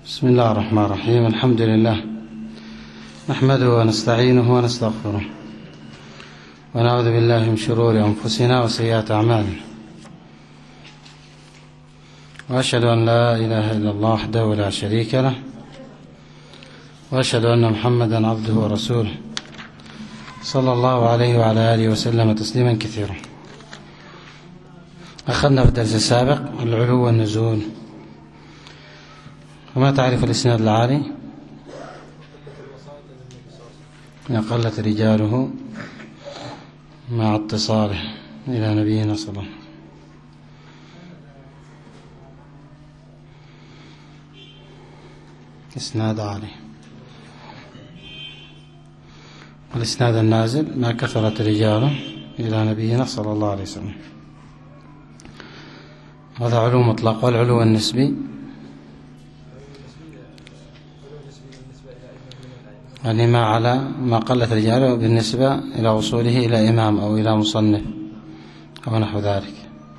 بسم الله الرحمن الرحيم. الحمد لله نحمده ونستعينه ونستغفره ونعوذ بالله من شرور أنفسنا وسيئات أعمالنا، وأشهد أن لا إله إلا الله وحده لا شريك له، وأشهد أن محمدا عبده ورسوله صلى الله عليه وعلى آله وسلم تسليما كثيرا. أخذنا في الدرس السابق العلو والنزول. وما تعرف الإسناد العالي؟ قلت رجاله مع اتصاله إلى نبينا صلى الله عليه وسلم. إسناد عالي. والإسناد النازل ما كثرت رجاله إلى نبينا صلى الله عليه وسلم. هذا علو مطلق. والعلو النسبي يعني ما على ما قلت رجاله بالنسبة إلى وصوله إلى إمام أو إلى مصنف أو نحو ذلك.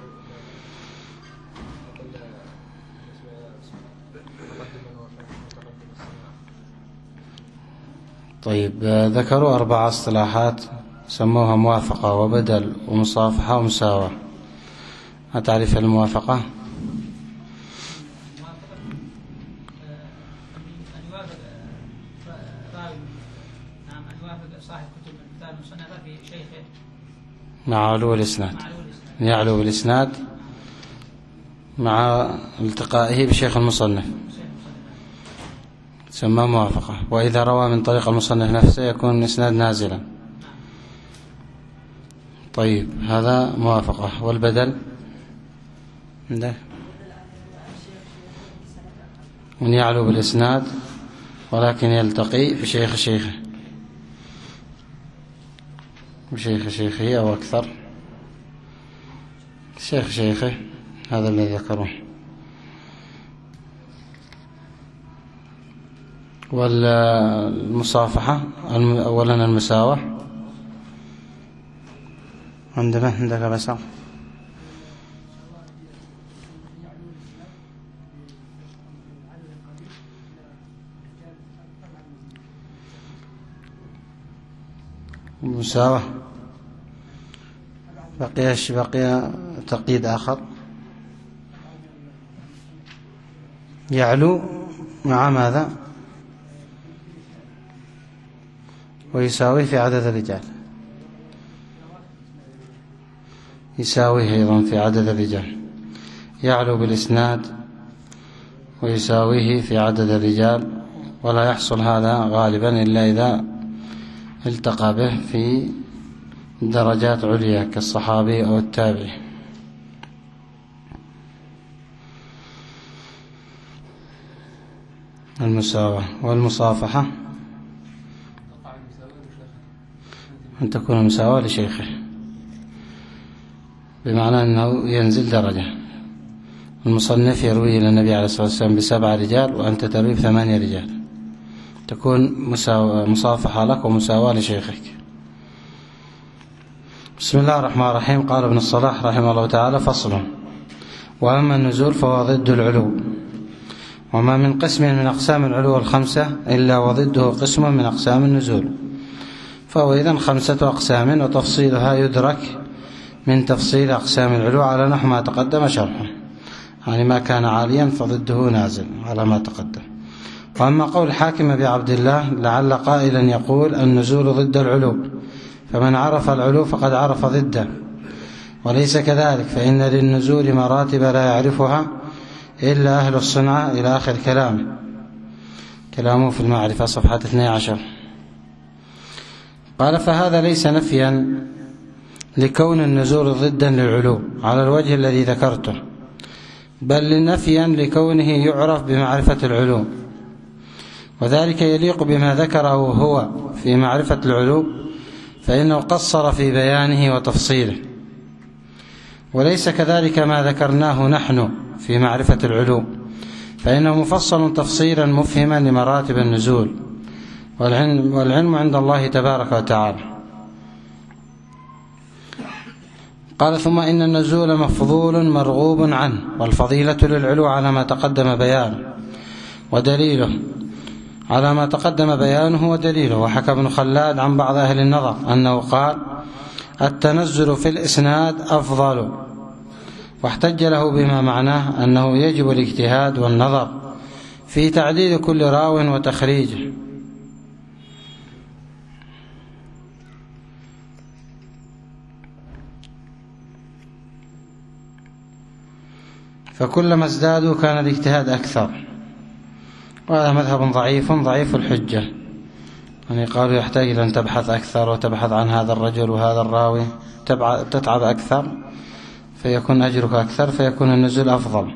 طيب، ذكروا 4 اصطلاحات سموها موافقة وبدل ومصافحة ومساواة. ما تعرف الموافقة؟ مع علو الإسناد، يعلو بالإسناد مع التقائه بشيخ المصنف تسمى موافقة. وإذا روى من طريق المصنف نفسه يكون الإسناد نازلا. طيب، هذا موافقة. والبدل ده من يعلو بالإسناد ولكن يلتقي بشيخ شيخه بشيخ شيخه أو أكثر شيخ شيخه. هذا الذي ذكروه. والمصافحة أولا المساواة عندك بس المساواة. بقي تقييد آخر. يعلو مع ماذا؟ ويساويه في عدد الرجال. يساويه أيضا في عدد الرجال. يعلو بالإسناد ويساويه في عدد الرجال، ولا يحصل هذا غالبا إلا إذا التقى به في درجات عليا كالصحابي أو التابعي. المساواة. والمصافحة أن تكون المساواة لشيخه، بمعنى أنه ينزل درجة. المصنف يروي إلى النبي عليه الصلاة والسلام ب7 رجال وأنت تروي ب8 رجال، تكون مصافحة لك ومساواة لشيخك. بسم الله الرحمن الرحيم. قال ابن الصلاح رحمه الله تعالى: فصل. وأما النزول فهو ضد العلو، وما من قسم من أقسام العلو 5 إلا وضده قسم من أقسام النزول، فهو إذن 5 أقسام، وتفصيلها يدرك من تفصيل أقسام العلو على نحو ما تقدم شرحه، يعني ما كان عاليا فضده نازل على ما تقدم. وأما قول الحاكم أبي عبد الله لعل قائلا يقول النزول ضد العلو، فمن عرف العلو فقد عرف ضده، وليس كذلك، فإن للنزول مراتب لا يعرفها إلا أهل الصنعة، إلى آخر كلامه في المعرفة صفحة 12. قال: فهذا ليس نفيا لكون النزول ضدا للعلو على الوجه الذي ذكرته، بل نفيا لكونه يعرف بمعرفة العلو، وذلك يليق بما ذكره هو في معرفة العلو، فإنه قصر في بيانه وتفصيله، وليس كذلك ما ذكرناه نحن في معرفة العلو، فإنه مفصل تفصيلا مفهما لمراتب النزول، والعلم عند الله تبارك وتعالى. قال: ثم إن النزول مفضول مرغوب عنه، والفضيلة للعلو على ما تقدم بيانه، ودليله على ما تقدم بيانه ودليله. وحكى ابن خلاد عن بعض أهل النظر أنه قال: التنزل في الإسناد أفضل، واحتج له بما معناه أنه يجب الاجتهاد والنظر في تعديل كل راو وتخريجه. فكلما ازدادوا كان الاجتهاد أكثر، وهذا مذهب ضعيف الحجة. يعني قالوا يحتاج إلى أن تبحث أكثر وتبحث عن هذا الرجل وهذا الراوي، تتعب أكثر فيكون أجرك أكثر، فيكون النزول أفضل.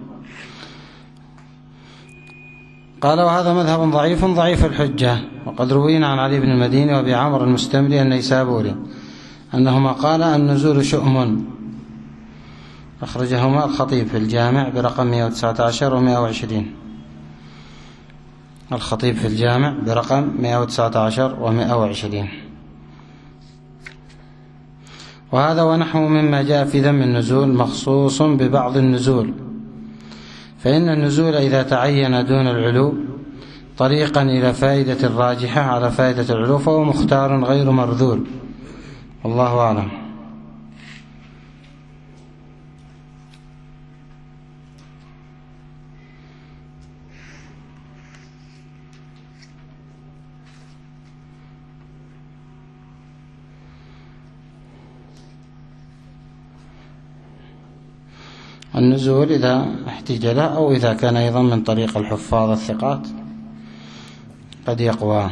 قال: وهذا مذهب ضعيف الحجة. وقد روينا عن علي بن المديني وأبي عمرو المستملي النيسابوري أنهما قال: النزول شؤم. أخرجهما الخطيب في الجامع برقم 119 و120. الخطيب في الجامع برقم 119 و120. وهذا ونحو مما جاء في ذم النزول مخصوص ببعض النزول، فإن النزول إذا تعين دون العلو طريقا إلى فائدة الراجحة على فائدة العلو فهو مختار غير مرذول، والله أعلم. النزول إذا احتج له أو إذا كان أيضا من طريق الحفاظ الثقات قد يقوى،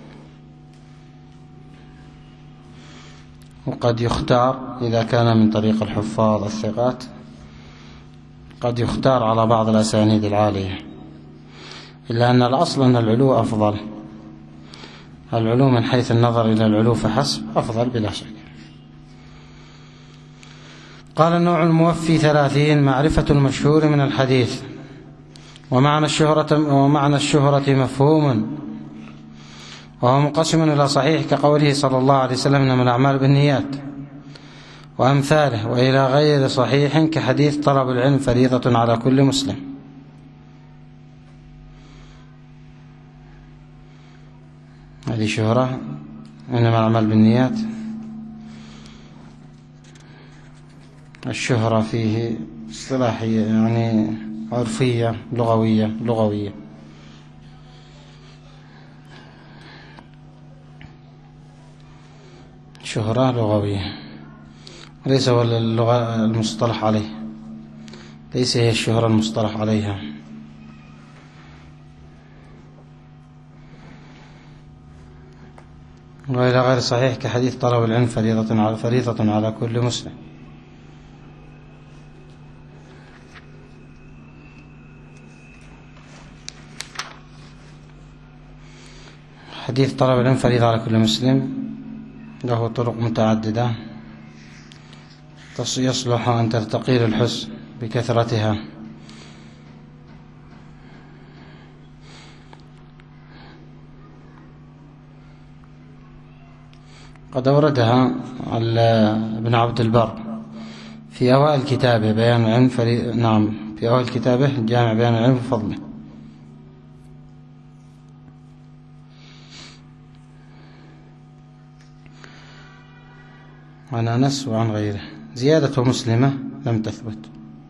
وقد يختار إذا كان من طريق الحفاظ الثقات قد يختار على بعض الأسانيد العالية، إلا أن الأصل أن العلو أفضل. العلو من حيث النظر إلى العلو فحسب أفضل بلا شك. قال: النوع الموفي 30: معرفة المشهور من الحديث، ومعنى الشهرة مفهوم، وهو منقسم إلى صحيح كقوله صلى الله عليه وسلم: إنما الأعمال بالنيات، وأمثاله، وإلى غير صحيح كحديث طلب العلم فريضة على كل مسلم. هذه شهرة. إنما الأعمال بالنيات الشهرة فيه اصطلاحية، يعني عرفية لغوية. شهرة لغوية، وليس هو اللغة المصطلح عليه، ليس هي الشهرة المصطلح عليها. وإلى غير صحيح كحديث طلب العلم فريضة على كل مسلم. حديث طلب العلم فريضة على كل مسلم له طرق متعددة يصلح أن ترتقي للحسن بكثرتها. قد أوردها ابن عبد البر في أوائل كتابه بيان العلم في أوائل كتابه جامع بيان العلم وفضله. عن أنس وعن غيره. زيادة مسلمة لم تثبت.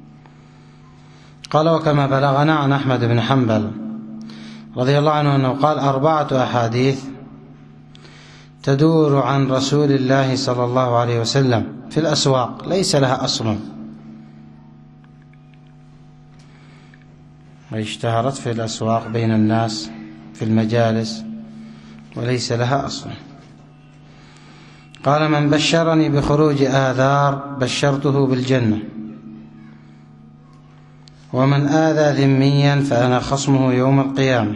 قال: وكما بلغنا عن أحمد بن حنبل رضي الله عنه أنه قال: 4 أحاديث تدور عن رسول الله صلى الله عليه وسلم في الأسواق ليس لها أصل، واشتهرت في الأسواق بين الناس في المجالس وليس لها أصل. قال: من بشرني بخروج آذار بشرته بالجنة، ومن آذى ذميا فأنا خصمه يوم القيامة،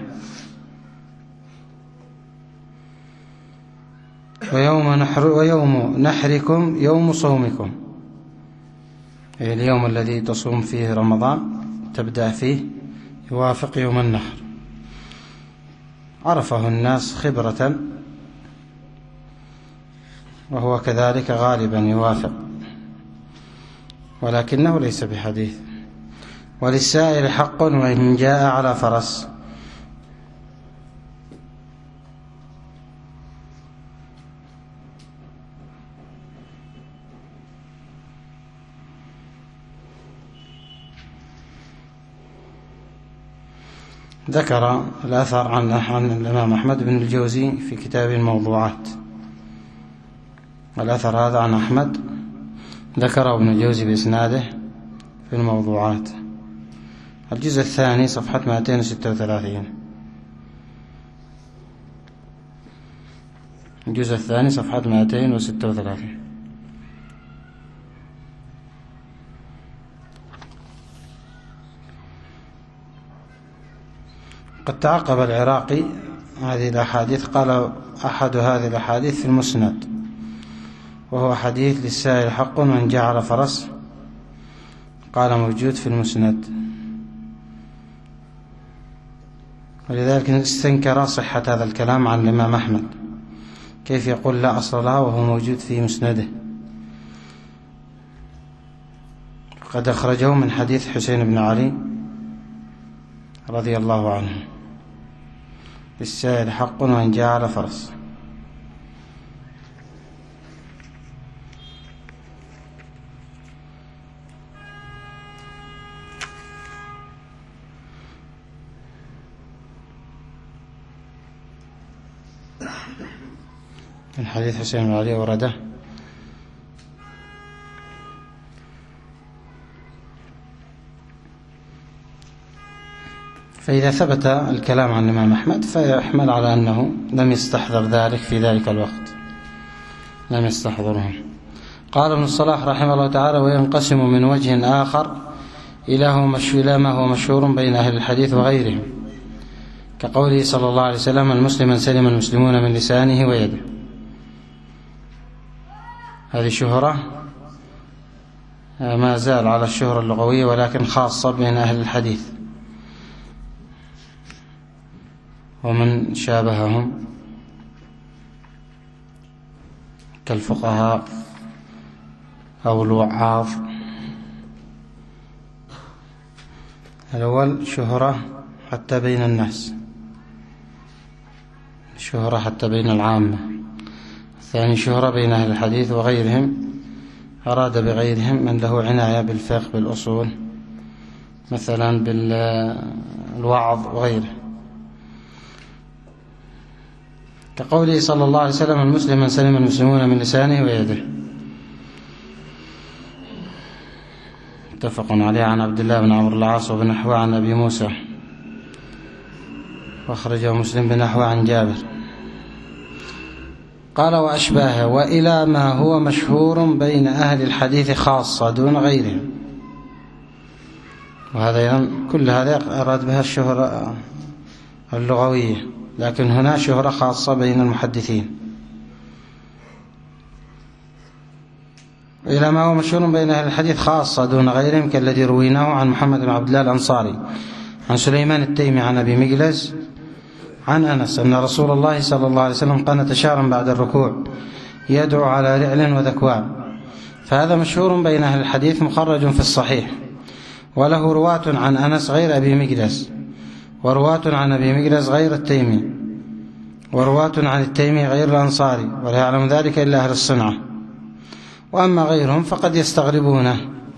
ويوم نحركم يوم صومكم، أي اليوم الذي تصوم فيه رمضان تبدأ فيه يوافق يوم النحر. عرفه الناس خبرة، وهو كذلك غالبا يوافق، ولكنه ليس بحديث. وللسائل حق وإن جاء على فرس، ذكر الأثر عن الإمام أحمد بن الجوزي في كتاب الموضوعات. الأثر هذا عن أحمد ذكره ابن الجوزي بإسناده في الموضوعات، الجزء الثاني صفحة 236. الجزء الثاني صفحة 236. قد تعقب العراقي هذه الأحاديث، قال أحد هذه الأحاديث في المسند، وهو حديث للسائل حق من جعل فرس، قال موجود في المسند، ولذلك استنكر صحة هذا الكلام عن الإمام أحمد، كيف يقول لا أصل لها وهو موجود في مسنده. قد أخرجه من حديث حسين بن علي رضي الله عنه، للسائل حق من جعل فرس. من حديث حسين بن علي ورده. فإذا ثبت الكلام عن الإمام أحمد فيحمل على أنه لم يستحضر ذلك في ذلك الوقت، لم يستحضره. قال ابن الصلاح رحمه الله تعالى: وينقسم من وجه آخر إلى ما هو مشهور بين أهل الحديث وغيرهم، كقوله صلى الله عليه وسلم: المسلم من سلم المسلمون من لسانه ويده. هذه شهرة ما زال على الشهرة اللغوية، ولكن خاصة بين أهل الحديث ومن شابههم كالفقهاء أو الوعاظ. الأول شهرة حتى بين الناس، شهرة حتى بين العامة. الثاني شهرة بين أهل الحديث وغيرهم، أراد بغيرهم من له عناية بالفقه بالأصول، مثلا بالوعظ وغيره، كقوله صلى الله عليه وسلم: المسلم من سلم المسلمون من لسانه ويده. متفق عليه عن عبد الله بن عمرو العاص وبنحوه عن أبي موسى، واخرجه مسلم بنحوه عن جابر. قال: وأشباهه وإلى ما هو مشهور بين أهل الحديث خاصة دون غيرهم. وهذا كل هذا أراد بها الشهرة اللغوية، لكن هنا شهرة خاصة بين المحدثين. إلى ما هو مشهور بين أهل الحديث خاصة دون غيرهم، كالذي رويناه عن محمد بن عبد الله الأنصاري عن سليمان التيمي عن أبي مجلس عن أنس أن رسول الله صلى الله عليه وسلم قنت شهرا بعد الركوع يدعو على رعل وذكوان. فهذا مشهور بين أهل الحديث، مخرج في الصحيح، وله رواة عن أنس غير أبي مجلس، ورواة عن أبي مجلس غير التيمي، ورواة عن التيمي غير الأنصاري، ولا يعلم ذلك إلا أهل الصنعة. وأما غيرهم فقد يستغربونه،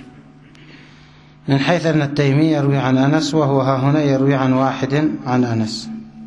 من حيث أن التيمي يروي عن أنس، وهو ها هنا يروي عن واحد عن أنس.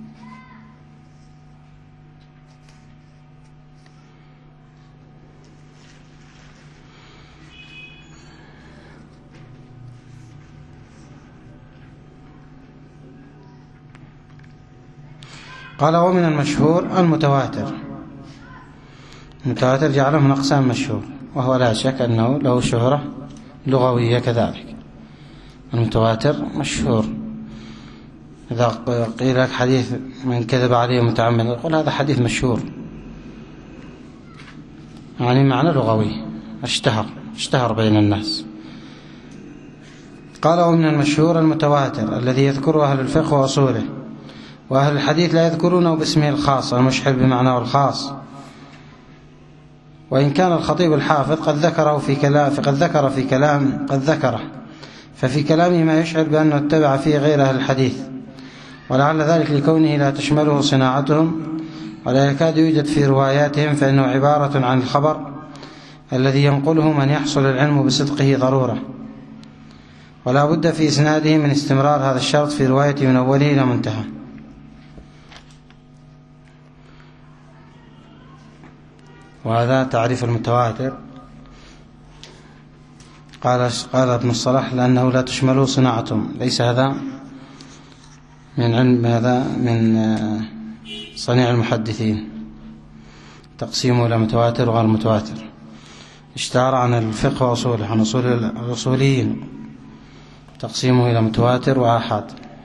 قال: ومن المشهور المتواتر. المتواتر جعله من أقسام مشهور، وهو لا شك أنه له شهرة لغوية كذلك. المتواتر مشهور، إذا قيل لك حديث من كذب عليه متعمد، يقول هذا حديث مشهور، يعني معنى لغوي، اشتهر بين الناس. قال: ومن المشهور المتواتر الذي يذكره أهل الفقه وأصوله، وأهل الحديث لا يذكرونه باسمه الخاص المشحل بمعناه الخاص، وإن كان الخطيب الحافظ قد ذكره ففي كلامه ما يشعر بأنه اتبع فيه غير أهل الحديث، ولعل ذلك لكونه لا تشمله صناعتهم ولا يكاد يوجد في رواياتهم، فإنه عبارة عن الخبر الذي ينقله من يحصل العلم بصدقه ضرورة، ولا بد في إسناده من استمرار هذا الشرط في رواية من أوله إلى منتهى. وهذا تعريف المتواتر. قال ابن الصلاح لأنه لا تشمل صناعتهم. ليس هذا من علم، هذا من صنيع المحدثين، تقسيمه إلى متواتر وغير متواتر. اشتهر عن الفقه وأصوله، عن أصول الأصوليين، تقسيمه إلى متواتر وآحاد.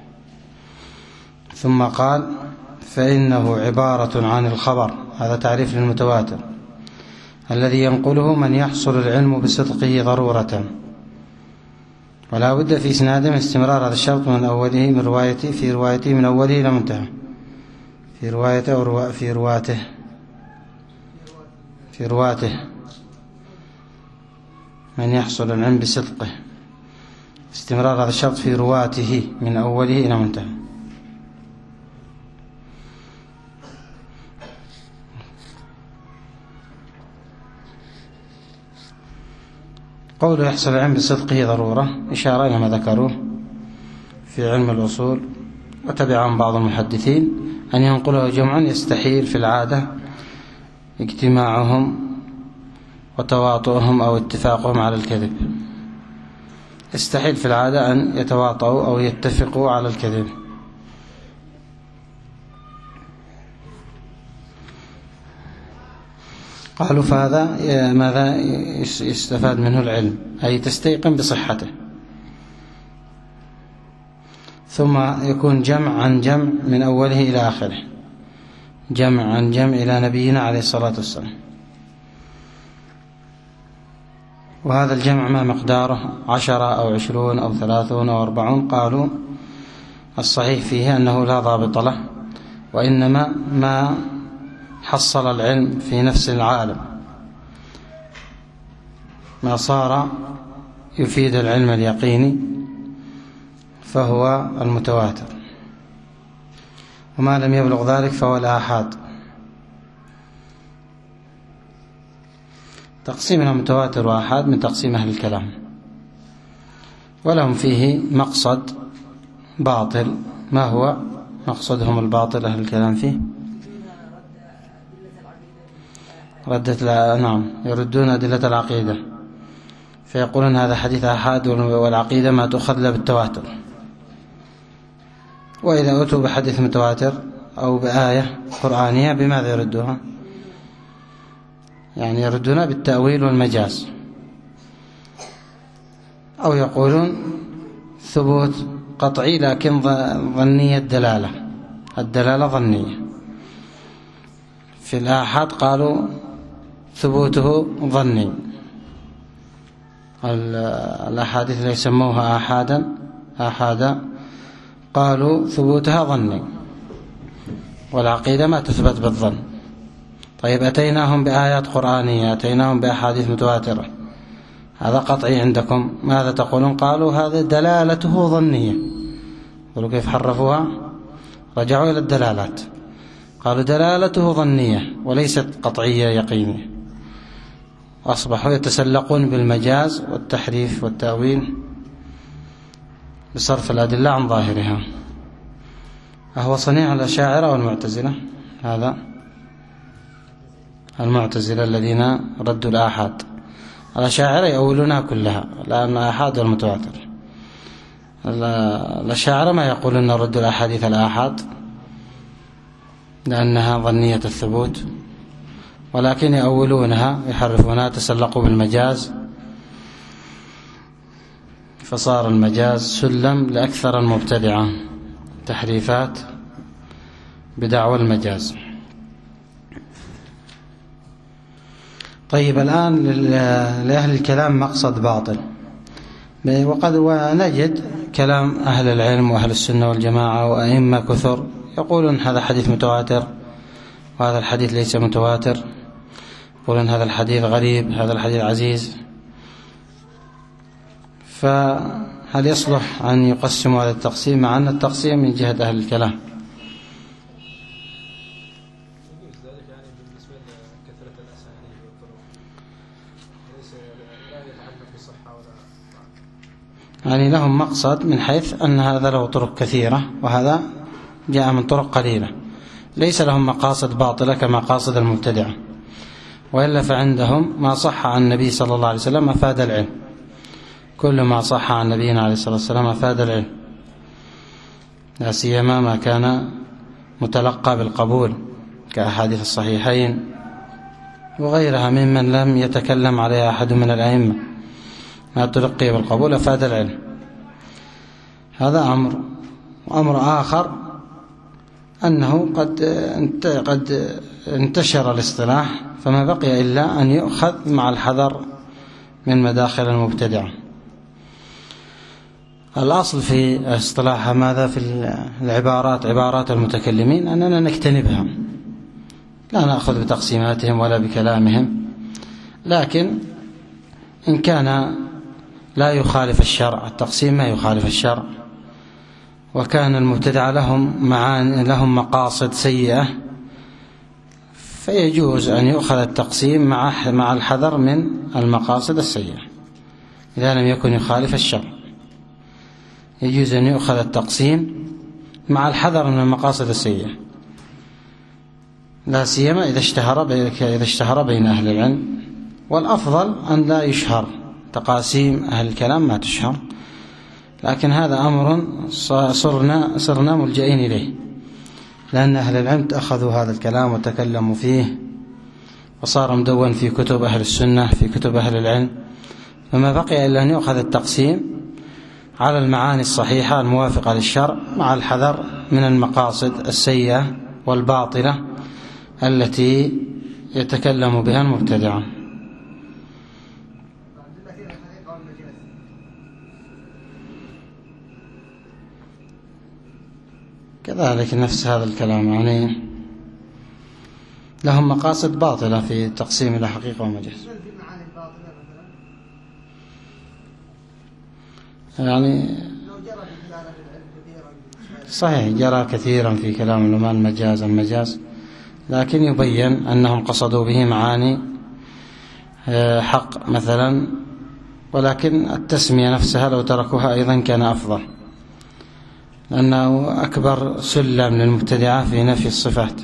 ثم قال فإنه عبارة عن الخبر، هذا تعريف للمتواتر، الذي ينقله من يحصل العلم بصدقه ضرورة، ولا بد في إسناده من استمرار هذا الشرط من أوله من روايته في روايته من أوله إلى منتهى، في روايته أو في رواته من يحصل العلم بصدقه، استمرار هذا الشرط في رواته من أوله إلى منتهى. قوله يحصل العلم بصدقه ضرورة إشارة إلى ما ذكروه في علم الأصول، وتبعهم بعض المحدثين أن ينقله جمع يستحيل في العادة اجتماعهم وتواطؤهم أو اتفاقهم على الكذب. يستحيل في العادة أن يتواطؤوا أو يتفقوا على الكذب. قالوا فهذا ماذا يستفاد منه العلم؟ أي تستيقن بصحته. ثم يكون جمع عن جمع من أوله إلى آخره، جمع عن جمع إلى نبينا عليه الصلاة والسلام. وهذا الجمع ما مقداره 10 أو 20 أو 30 أو 40. قالوا الصحيح فيه أنه لا ضابط له، وإنما ما حصل العلم في نفس العالم، ما صار يفيد العلم اليقيني فهو المتواتر، وما لم يبلغ ذلك فهو الآحاد. تقسيمنا متواتر وآحاد من تقسيم أهل الكلام، ولهم فيه مقصد باطل. ما هو مقصدهم الباطل أهل الكلام فيه؟ نعم، يردون أدلة العقيدة، فيقولون هذا حديث آحاد والعقيدة ما تؤخذ لا بالتواتر. وإذا أتوا بحديث متواتر أو بآية قرآنية بماذا يردوها؟ يعني يردون بالتأويل والمجاز، أو يقولون ثبوت قطعي لكن ظنية الدلالة ظنية. في الآحاد قالوا ثبوته ظني. الأحاديث اللي يسموها آحادا قالوا ثبوتها ظني، والعقيدة ما تثبت بالظن. طيب أتيناهم بآيات قرآنية، أتيناهم بأحاديث متواترة، هذا قطعي عندكم، ماذا تقولون؟ قالوا هذا دلالته ظنية. قالوا كيف حرفوها؟ رجعوا إلى الدلالات، قالوا دلالته ظنية وليست قطعية يقينية. أصبحوا يتسلقون بالمجاز والتحريف والتأويل بصرف الأدلة عن ظاهرها. أهو صنيع الأشاعرة والمعتزلة؟ هذا المعتزلة الذين ردوا الآحاد. الأشاعرة يؤولونها كلها، لأن آحاد والمتواتر. الأشاعرة ما يقولون ردوا الأحاديث الآحاد لأنها ظنية الثبوت، ولكن يؤولونها يحرفونها، تسلقوا بالمجاز، فصار المجاز سلم لأكثر المبتدعة، تحريفات بدعوى المجاز. طيب الآن لأهل الكلام مقصد باطل، ونجد كلام أهل العلم وأهل السنة والجماعة وأئمة كثر يقولون هذا حديث متواتر وهذا الحديث ليس متواتر، يقولون هذا الحديث غريب هذا الحديث عزيز. فهل يصلح أن يقسموا هذا التقسيم؟ مع أن التقسيم من جهة أهل الكلام. يعني لهم مقصد من حيث أن هذا له طرق كثيرة وهذا جاء من طرق قليلة، ليس لهم مقاصد باطلة كمقاصد المبتدعة، وإلا فعندهم ما صح عن النبي صلى الله عليه وسلم أفاد العلم، كل ما صح عن نبينا عليه الصلاة والسلام أفاد العلم، لا سيما ما كان متلقى بالقبول كأحاديث الصحيحين وغيرها ممن لم يتكلم عليها أحد من الأئمة، ما تلقي بالقبول أفاد العلم. هذا أمر. وأمر آخر أنه قد انتشر الاصطلاح، فما بقي إلا أن يؤخذ مع الحذر من مداخل المبتدعة. الأصل في اصطلاح ماذا في العبارات، عبارات المتكلمين، أننا نجتنبها، لا نأخذ بتقسيماتهم ولا بكلامهم، لكن إن كان لا يخالف الشرع، التقسيم ما يخالف الشرع، وكان المبتدعة لهم مقاصد سيئة، فيجوز أن يؤخذ التقسيم مع الحذر من المقاصد السيئة إذا لم يكن يخالف الشرع. يجوز أن يؤخذ التقسيم مع الحذر من المقاصد السيئة، لا سيما إذا اشتهر بين أهل العلم. والأفضل أن لا يشهر، تقاسيم أهل الكلام ما تشهر، لكن هذا أمر صرنا ملجئين إليه، لأن أهل العلم أخذوا هذا الكلام وتكلموا فيه، وصار مدون في كتب أهل السنة، في كتب أهل العلم، فما بقي إلا أن يؤخذ التقسيم على المعاني الصحيحة الموافقة للشرع مع الحذر من المقاصد السيئة والباطلة التي يتكلم بها المبتدعة. كذلك نفس هذا الكلام، يعني لهم مقاصد باطلة في تقسيم إلى حقيقة ومجاز. يعني صحيح جرى كثيرا في كلام العلماء المجاز، لكن يبين أنهم قصدوا به معاني حق مثلا، ولكن التسمية نفسها لو تركوها أيضا كان أفضل، لأنه أكبر سلم للمبتدعة في نفي الصفات.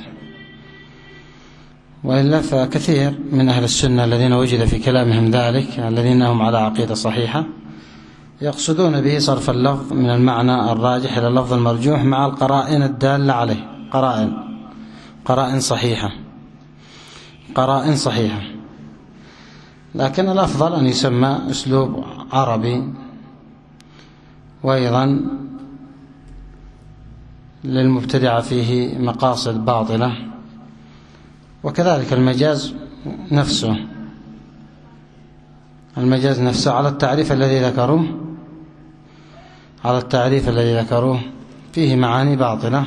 وإلا فكثير من أهل السنة الذين وجد في كلامهم ذلك، الذين هم على عقيدة صحيحة، يقصدون به صرف اللفظ من المعنى الراجح إلى اللفظ المرجوح مع القرائن الدالة عليه، قرائن صحيحة. لكن الأفضل أن يسمى أسلوب عربي، وأيضا للمبتدع فيه مقاصد باطلة. وكذلك المجاز نفسه على التعريف الذي ذكروه فيه معاني باطلة،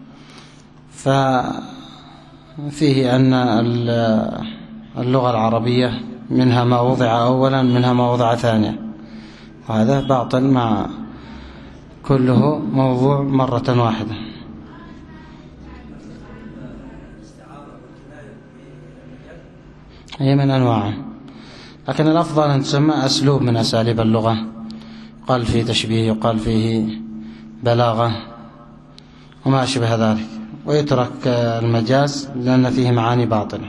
ففيه أن اللغة العربية منها ما وضع أولا، منها ما وضع ثانيا، وهذا باطل مع كله موضوع مرة واحدة. هي من أنواعه، لكن الأفضل أن تسمى أسلوب من أساليب اللغة، قال فيه تشبيه، يقال فيه بلاغة وما أشبه ذلك، ويترك المجاز لأن فيه معاني باطلة.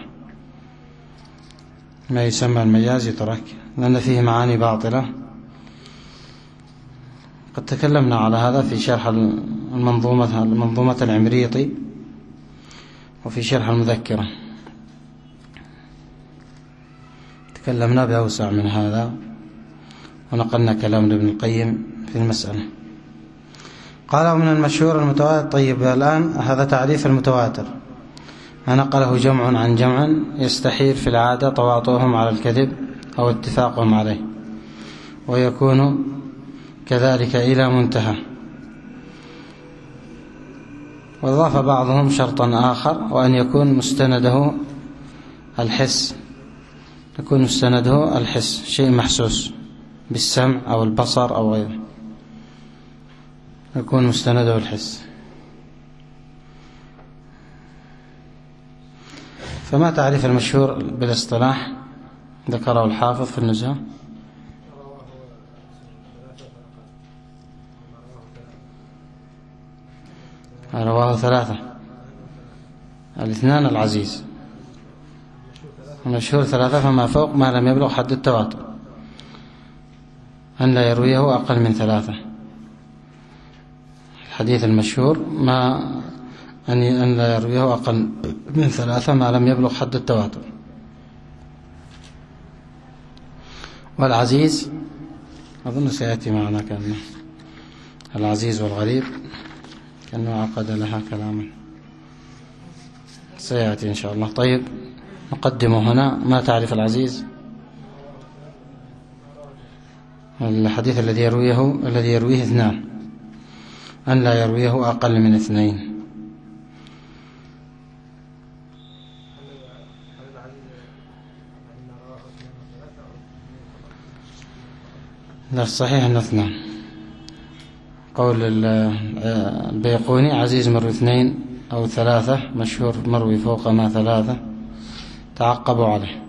ما يسمى المجاز يترك لأن فيه معاني باطلة. قد تكلمنا على هذا في شرح المنظومة العمريطي وفي شرح المذكرة، تكلمنا بأوسع من هذا ونقلنا كلام ابن القيم في المسألة. قال من المشهور المتواتر. طيب الآن هذا تعريف المتواتر، ما نقله جمع عن جمع يستحيل في العادة تواطؤهم على الكذب أو اتفاقهم عليه، ويكون كذلك إلى منتهى. وضاف بعضهم شرطا آخر، وأن يكون مستنده الحس، شيء محسوس بالسمع أو البصر أو غيره، يكون مستنده الحس. فما تعريف المشهور بالاصطلاح ذكره الحافظ في النزهة؟ رواه 3. الاثنان العزيز، المشهور 3 فما فوق ما لم يبلغ حد التواتر، أن لا يرويه أقل من 3. الحديث المشهور ما أن لا يرويه أقل من 3 ما لم يبلغ حد التواتر. والعزيز أظن سيأتي معنا كأنه العزيز والغريب كأنه عقد لها كلاما سيأتي إن شاء الله. طيب نقدمه هنا. ما تعرف العزيز؟ الحديث الذي يرويه 2، أن لا يرويه أقل من 2. لا الصحيح أن 2. قول البيقوني عزيز مروي 2 أو 3، مشهور مروي فوق ما 3. تعقبوا عليه،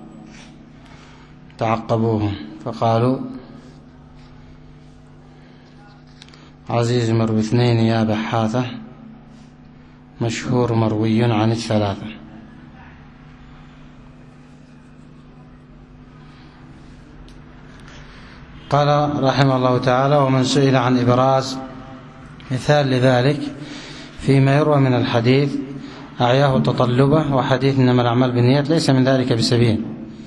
تعقبوه فقالوا عزيز مروي 2 يا بحاثة، مشهور مروي عن 3. قال رحمه الله تعالى: ومن سئل عن إبراز مثال لذلك فيما يروى من الحديث أعياه تطلبه، وحديث إنما الأعمال بالنيات ليس من ذلك بسبيل،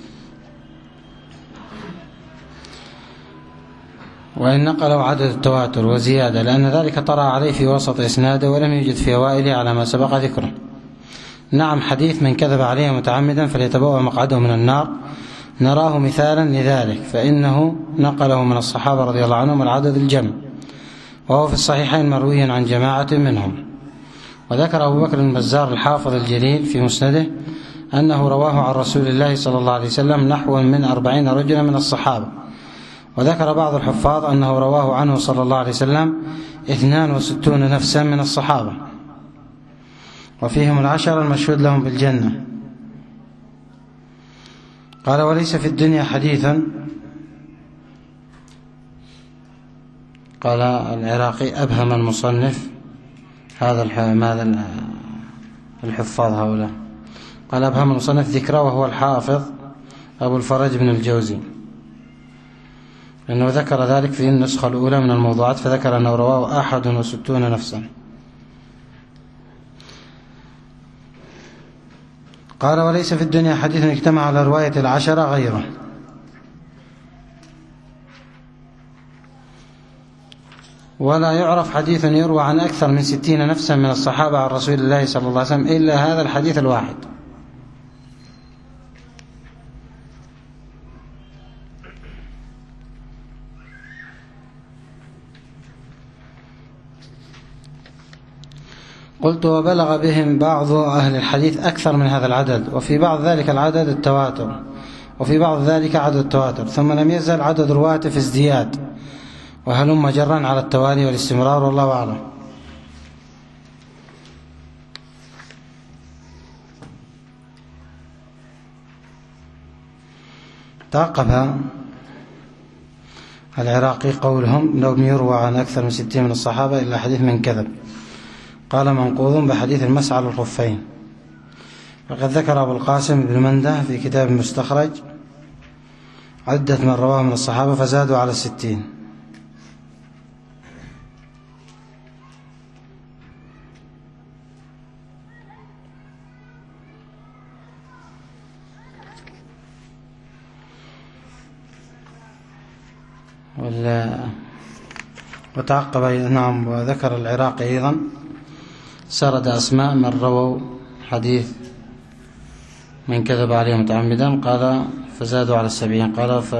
وإن نقلوا عدد التواتر وزيادة، لأن ذلك طرأ عليه في وسط إسناده ولم يوجد في أوائله على ما سبق ذكره. نعم، حديث من كذب عليه متعمدا فليتبوأ مقعده من النار نراه مثالا لذلك، فإنه نقله من الصحابة رضي الله عنهم العدد الجم، وهو في الصحيحين مروي عن جماعة منهم. وذكر أبو بكر البزار الحافظ الجليل في مسنده أنه رواه عن رسول الله صلى الله عليه وسلم نحو من 40 رجلا من الصحابة. وذكر بعض الحفاظ أنه رواه عنه صلى الله عليه وسلم 62 نفسا من الصحابة، وفيهم 10 المشهود لهم بالجنة. قال: وليس في الدنيا حديثا. قال العراقي: أبهم المصنف هذا الحفاظ هؤلاء. قال: أبهم المصنف ذكره، وهو الحافظ أبو الفرج بن الجوزي، لأنه ذكر ذلك في النسخة الأولى من الموضوعات، فذكر أنه رواه 61 نفسا. قال: وليس في الدنيا حديث اجتمع على رواية 10 غيره. ولا يعرف حديث يروى عن أكثر من 60 نفسا من الصحابة عن رسول الله صلى الله عليه وسلم إلا هذا الحديث الواحد. قلت: وبلغ بهم بعض أهل الحديث أكثر من هذا العدد، وفي بعض ذلك العدد التواتر، وفي بعض ذلك عدد التواتر، ثم لم يزل عدد رواته في ازدياد، وهلم جرا على التوالي والاستمرار، والله أعلم. تعقب العراقي قولهم: لم يروى عن أكثر من 60 من الصحابة إلا حديث من كذب. قال: منقوض بحديث المسح على الخفين. وقد ذكر أبو القاسم بن منده في كتاب المستخرج عدة من رواه من الصحابة فزادوا على 60. وتعقب نعم. وذكر العراقي أيضا سرد أسماء من رووا حديث من كذب عليه متعمدا، قال فزادوا على 70.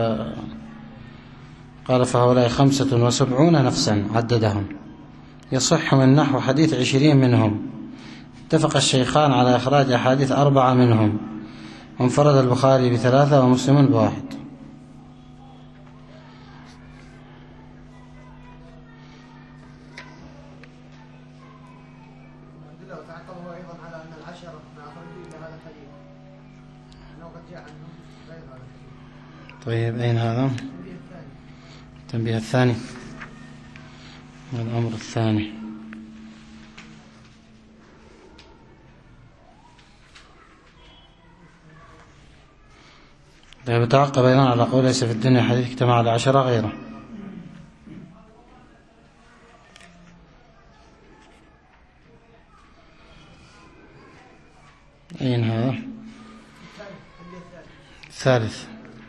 قال فهؤلاء 75 نفسا عددهم، يصح من نحو حديث 20 منهم. اتفق الشيخان على إخراج أحاديث 4 منهم، وانفرد البخاري ب3 ومسلم ب1. طيب، أين هذا؟ التنبيه الثاني، الأمر الثاني. يتوقف أيضا على قول ليس في الدنيا حديث اجتمع على 10 غيره. أين هذا؟ الثالث.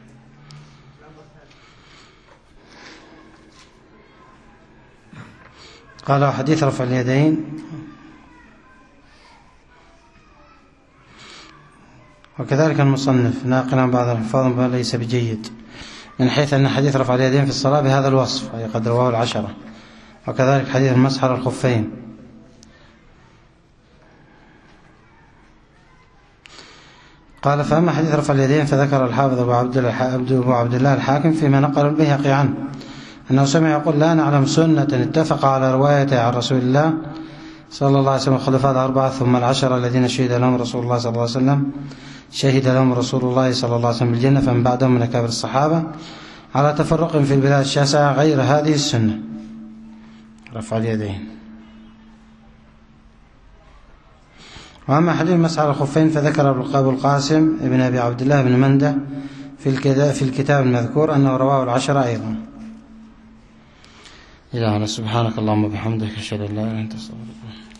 قال حديث رفع اليدين وكذلك المصنف ناقلا بعض الحفاظ ما ليس بجيد من حيث أن حديث رفع اليدين في الصلاة بهذا الوصف أي قد رواه 10. وكذلك حديث المسح على الخفين. قال فأما حديث رفع اليدين فذكر الحافظ أبو عبد الله الحاكم فيما نقل البيهقي عنه أنه سمع يقول لا نعلم سنة اتفق على روايته عن رسول الله صلى الله عليه وسلم الخلفاء الأربعة ثم 10 الذين شهد لهم رسول الله صلى الله عليه وسلم بالجنة فمن بعدهم من أكابر الصحابة على تفرق في البلاد الشاسعة غير هذه السنة رفع اليدين. وأما حديث المسح على الخفين فذكر أبو القاسم ابن أبي عبد الله بن منده في الكتاب المذكور أنه رواه 10 أيضا. إلهنا سبحانك اللهم وبحمدك أشهد أن لا إله إلا أنت أستغفرك.